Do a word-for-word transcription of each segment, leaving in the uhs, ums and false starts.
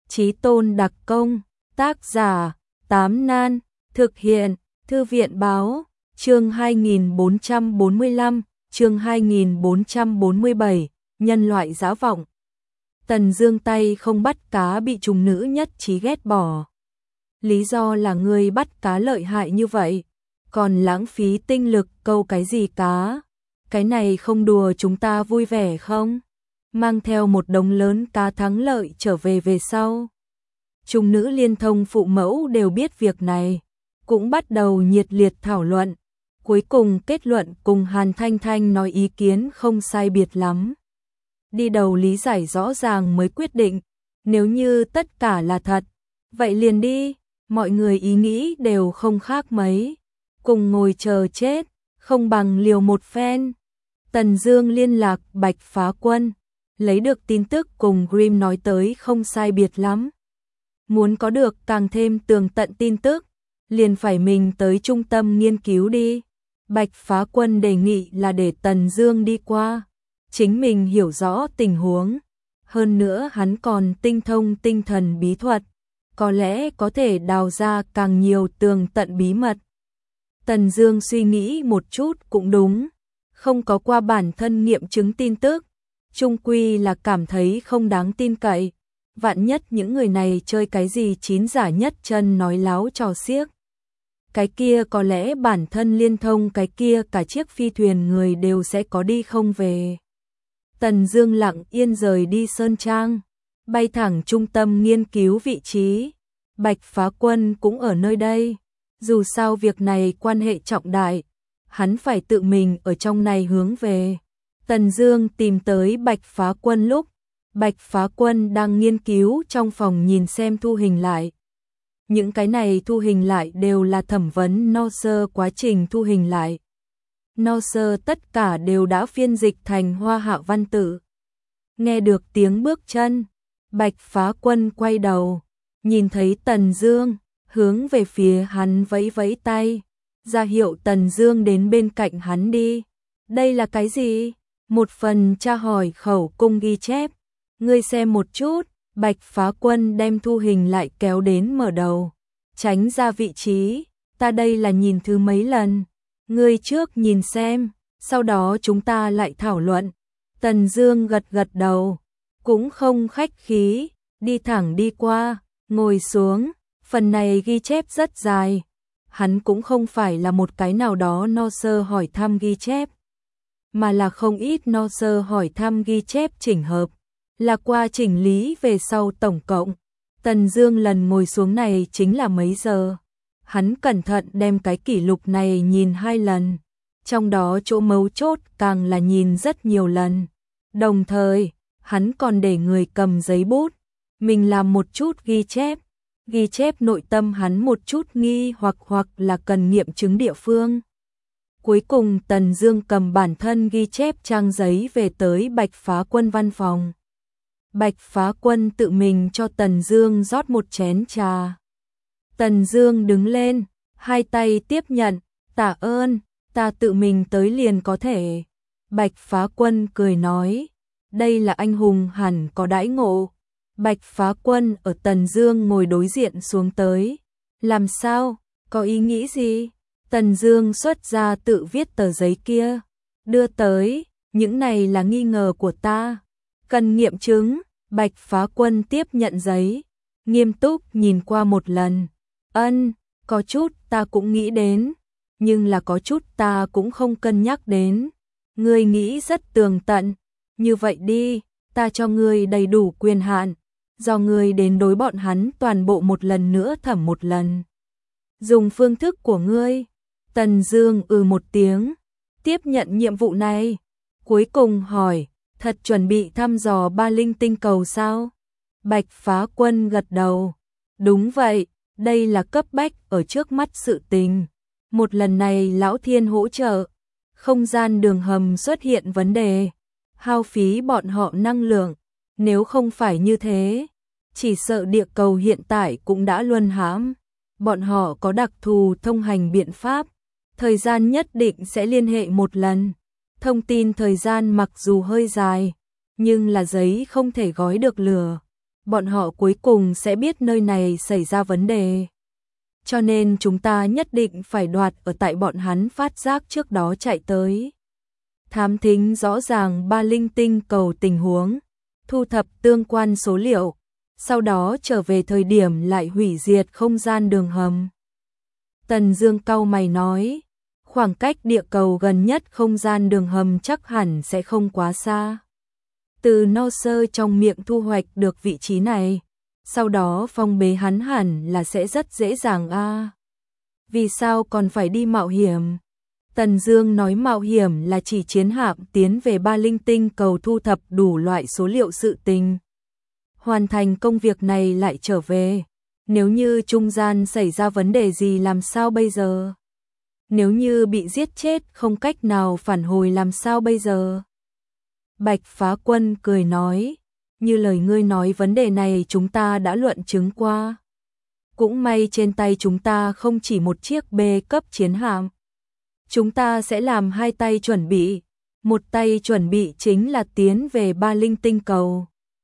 Chí tôn đặc công, tác giả, Tám Nan, thực hiện, Thư viện báo, chương hai nghìn bốn trăm bốn mươi lăm, chương hai nghìn bốn trăm bốn mươi bảy, nhân loại dã vọng. Tần Dương tay không bắt cá bị trùng nữ nhất trí ghét bỏ. Lý do là ngươi bắt cá lợi hại như vậy, còn lãng phí tinh lực câu cái gì cá? Cái này không đùa chúng ta vui vẻ không? Mang theo một đống lớn cá thắng lợi trở về về sau. Trùng nữ liên thông phụ mẫu đều biết việc này, cũng bắt đầu nhiệt liệt thảo luận. Cuối cùng kết luận cùng Hàn Thanh Thanh nói ý kiến không sai biệt lắm. Đi đầu lý giải rõ ràng mới quyết định, nếu như tất cả là thật, vậy liền đi, mọi người ý nghĩ đều không khác mấy. Cùng ngồi chờ chết, không bằng liều một phen. Tần Dương liên lạc Bạch Phá Quân, lấy được tin tức cùng Grimm nói tới không sai biệt lắm. Muốn có được càng thêm tường tận tin tức, liền phải mình tới trung tâm nghiên cứu đi. Bạch Phá Quân đề nghị là để Tần Dương đi qua, chính mình hiểu rõ tình huống. Hơn nữa hắn còn tinh thông tinh thần bí thuật, có lẽ có thể đào ra càng nhiều tường tận bí mật. Tần Dương suy nghĩ một chút cũng đúng, không có qua bản thân nghiệm chứng tin tức, chung quy là cảm thấy không đáng tin cậy. Vạn nhất những người này chơi cái gì chín giả nhất chân nói láo trò xiếc. Cái kia có lẽ bản thân liên thông cái kia cả chiếc phi thuyền người đều sẽ có đi không về. Tần Dương lặng yên rời đi Sơn Trang, bay thẳng trung tâm nghiên cứu vị trí. Bạch Phá Quân cũng ở nơi đây. Dù sao việc này quan hệ trọng đại, hắn phải tự mình ở trong này hướng về. Tần Dương tìm tới Bạch Phá Quân lúc Bạch Phá Quân đang nghiên cứu trong phòng nhìn xem thu hình lại. Những cái này thu hình lại đều là thẩm vấn no sơ quá trình thu hình lại. No sơ tất cả đều đã phiên dịch thành Hoa Hạ văn tự. Nghe được tiếng bước chân, Bạch Phá Quân quay đầu, nhìn thấy Tần Dương, hướng về phía hắn vẫy vẫy tay, ra hiệu Tần Dương đến bên cạnh hắn đi. Đây là cái gì? Một phần tra hỏi khẩu cung ghi chép. Ngươi xem một chút. Bạch Phá Quân đem thu hình lại kéo đến mở đầu, tránh ra vị trí. Ta đây là nhìn thứ mấy lần, ngươi trước nhìn xem, sau đó chúng ta lại thảo luận. Tần Dương gật gật đầu, cũng không khách khí, đi thẳng đi qua, ngồi xuống. Phần này ghi chép rất dài, hắn cũng không phải là một cái nào đó no sơ hỏi thăm ghi chép, mà là không ít no sơ hỏi thăm ghi chép chỉnh hợp, là qua chỉnh lý về sau tổng cộng. Tần Dương lần ngồi xuống này chính là mấy giờ. Hắn cẩn thận đem cái kỷ lục này nhìn hai lần, trong đó chỗ mấu chốt càng là nhìn rất nhiều lần. Đồng thời, hắn còn để người cầm giấy bút, mình làm một chút ghi chép, ghi chép nội tâm hắn một chút nghi hoặc hoặc là cần nghiệm chứng địa phương. Cuối cùng Tần Dương cầm bản thân ghi chép trang giấy về tới Bạch Phá Quân văn phòng. Bạch Phá Quân tự mình cho Tần Dương rót một chén trà. Tần Dương đứng lên, hai tay tiếp nhận, tạ ơn, ta tự mình tới liền có thể. Bạch Phá Quân cười nói, đây là anh hùng hẳn có đãi ngộ. Bạch Phá Quân ở Tần Dương ngồi đối diện xuống tới. Làm sao, có ý nghĩ gì? Tần Dương xuất ra tự viết tờ giấy kia, đưa tới, những này là nghi ngờ của ta, cần nghiệm chứng. Bạch Phá Quân tiếp nhận giấy, nghiêm túc nhìn qua một lần. Ân, có chút ta cũng nghĩ đến, nhưng là có chút ta cũng không cân nhắc đến. Ngươi nghĩ rất tường tận, như vậy đi, ta cho ngươi đầy đủ quyền hạn, do ngươi đến đối bọn hắn toàn bộ một lần nữa thẩm một lần. Dùng phương thức của ngươi. Tần Dương ừ một tiếng, tiếp nhận nhiệm vụ này. Cuối cùng hỏi, thật chuẩn bị thăm dò ba linh tinh cầu sao? Bạch Phá Quân gật đầu. Đúng vậy, đây là cấp bách ở trước mắt sự tình. Một lần này Lão Thiên hỗ trợ, không gian đường hầm xuất hiện vấn đề, hao phí bọn họ năng lượng. Nếu không phải như thế, chỉ sợ địa cầu hiện tại cũng đã luân hãm. Bọn họ có đặc thù thông hành biện pháp, thời gian nhất định sẽ liên hệ một lần. Thông tin thời gian mặc dù hơi dài, nhưng là giấy không thể gói được lửa. bọn họ cuối cùng sẽ biết nơi này xảy ra vấn đề. Cho nên chúng ta nhất định phải đoạt ở tại bọn hắn phát giác trước đó chạy tới. Thám thính rõ ràng ba linh tinh cầu tình huống, thu thập tương quan số liệu, sau đó trở về thời điểm lại hủy diệt không gian đường hầm. Tần Dương cau mày nói, khoảng cách địa cầu gần nhất không gian đường hầm chắc hẳn sẽ không quá xa. Từ no sơ trong miệng thu hoạch được vị trí này, sau đó phong bế hắn hẳn là sẽ rất dễ dàng a. À. Vì sao còn phải đi mạo hiểm? Tần Dương nói mạo hiểm là chỉ chiến hạm tiến về ba linh tinh cầu thu thập đủ loại số liệu sự tình. Hoàn thành công việc này lại trở về. Nếu như trung gian xảy ra vấn đề gì làm sao bây giờ? Nếu như bị giết chết không cách nào phản hồi làm sao bây giờ? Bạch Phá Quân cười nói, như lời ngươi nói vấn đề này chúng ta đã luận chứng qua. Cũng may trên tay chúng ta không chỉ một chiếc B cấp chiến hạm. Chúng ta sẽ làm hai tay chuẩn bị. Một tay chuẩn bị chính là tiến về ba linh tinh cầu.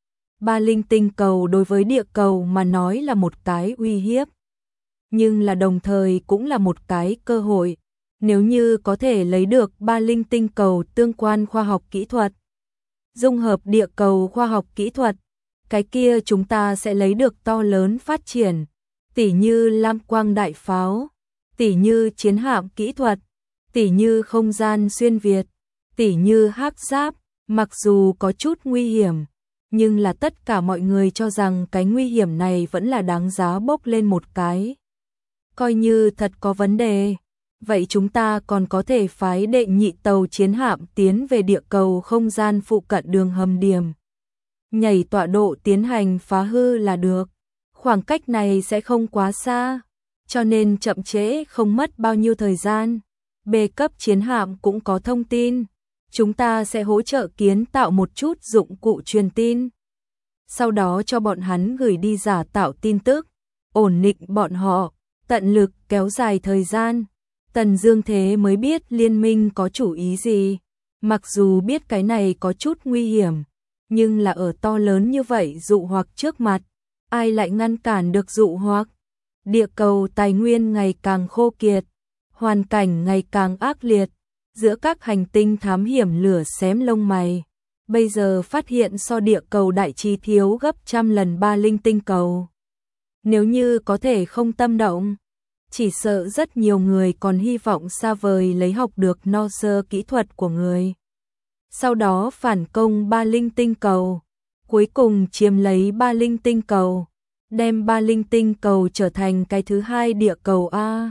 Ba linh tinh cầu đối với địa cầu mà nói là một cái uy hiếp. Nhưng là đồng thời cũng là một cái cơ hội. Nếu như có thể lấy được ba linh tinh cầu tương quan khoa học kỹ thuật, dung hợp địa cầu khoa học kỹ thuật, cái kia chúng ta sẽ lấy được to lớn phát triển, tỉ như lam quang đại pháo, tỉ như chiến hạm kỹ thuật, tỉ như không gian xuyên Việt, tỉ như hắc giáp, mặc dù có chút nguy hiểm, nhưng là tất cả mọi người cho rằng cái nguy hiểm này vẫn là đáng giá bốc lên một cái. Coi như thật có vấn đề, vậy chúng ta còn có thể phái đệ nhị tàu chiến hạm tiến về địa cầu không gian phụ cận đường hầm điểm. Nhảy tọa độ tiến hành phá hư là được. Khoảng cách này sẽ không quá xa, cho nên chậm trễ không mất bao nhiêu thời gian. B cấp chiến hạm cũng có thông tin. Chúng ta sẽ hỗ trợ kiến tạo một chút dụng cụ truyền tin. Sau đó cho bọn hắn gửi đi giả tạo tin tức, ổn định bọn họ, tận lực kéo dài thời gian. Tần Dương thế mới biết liên minh có chủ ý gì. Mặc dù biết cái này có chút nguy hiểm, nhưng là ở to lớn như vậy dụ hoặc trước mặt, ai lại ngăn cản được dụ hoặc? Địa cầu tài nguyên ngày càng khô kiệt, hoàn cảnh ngày càng ác liệt, giữa các hành tinh thám hiểm lửa xém lông mày. Bây giờ phát hiện so địa cầu đại trí thiếu gấp trăm lần ba linh tinh cầu. Nếu như có thể không tâm động, chỉ sợ rất nhiều người còn hy vọng xa vời lấy học được no sơ kỹ thuật của người. Sau đó phản công ba linh tinh cầu, cuối cùng chiếm lấy ba linh tinh cầu, đem ba linh tinh cầu trở thành cái thứ hai địa cầu A.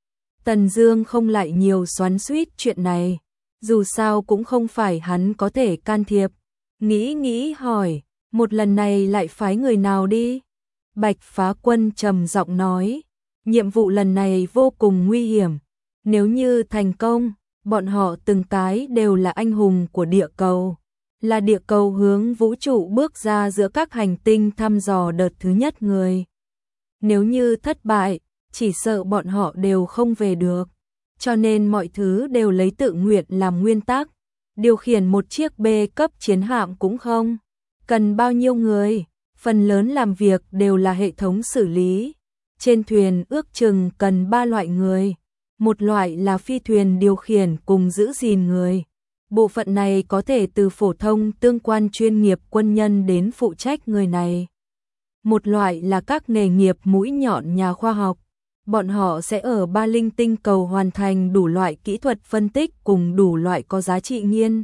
Tần Dương không lại nhiều xoắn xuýt chuyện này, dù sao cũng không phải hắn có thể can thiệp. Nghĩ nghĩ hỏi, một lần này lại phái người nào đi? Bạch Phá Quân trầm giọng nói, nhiệm vụ lần này vô cùng nguy hiểm. Nếu như thành công, bọn họ từng cái đều là anh hùng của địa cầu, là địa cầu hướng vũ trụ bước ra giữa các hành tinh thăm dò đợt thứ nhất người. Nếu như thất bại, chỉ sợ bọn họ đều không về được. Cho nên mọi thứ đều lấy tự nguyện làm nguyên tắc. Điều khiển một chiếc B cấp chiến hạm cũng không cần bao nhiêu người, phần lớn làm việc đều là hệ thống xử lý. Trên thuyền ước chừng cần ba loại người, một loại là phi thuyền điều khiển cùng giữ gìn người. Bộ phận này có thể từ phổ thông tương quan chuyên nghiệp quân nhân đến phụ trách người này. Một loại là các nghề nghiệp mũi nhọn nhà khoa học. Bọn họ sẽ ở ba linh tinh cầu hoàn thành đủ loại kỹ thuật phân tích cùng đủ loại có giá trị nghiên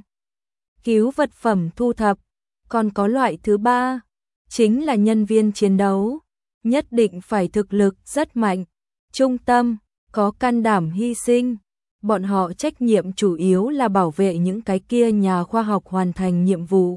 cứu vật phẩm thu thập. Còn có loại thứ ba, chính là nhân viên chiến đấu, nhất định phải thực lực rất mạnh, trung tâm, có can đảm hy sinh. Bọn họ trách nhiệm chủ yếu là bảo vệ những cái kia nhà khoa học hoàn thành nhiệm vụ,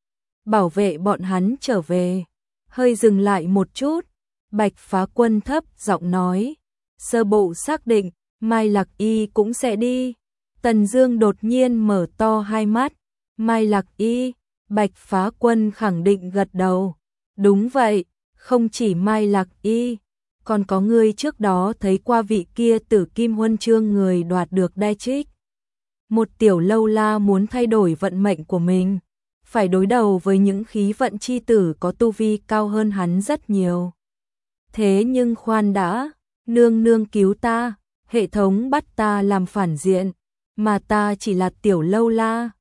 bảo vệ bọn hắn trở về. Hơi dừng lại một chút, Bạch Phá Quân thấp giọng nói, sơ bộ xác định, Mai Lạc Y cũng sẽ đi. Tần Dương đột nhiên mở to hai mắt, Mai Lạc Y, Bạch Phá Quân khẳng định gật đầu. Đúng vậy, không chỉ Mai Lạc Y, còn có người trước đó thấy qua vị kia tử kim huân chương người đoạt được đai trích. Một tiểu lâu la muốn thay đổi vận mệnh của mình, phải đối đầu với những khí vận chi tử có tu vi cao hơn hắn rất nhiều. Thế nhưng khoan đã, nương nương cứu ta, hệ thống bắt ta làm phản diện, mà ta chỉ là tiểu lâu la,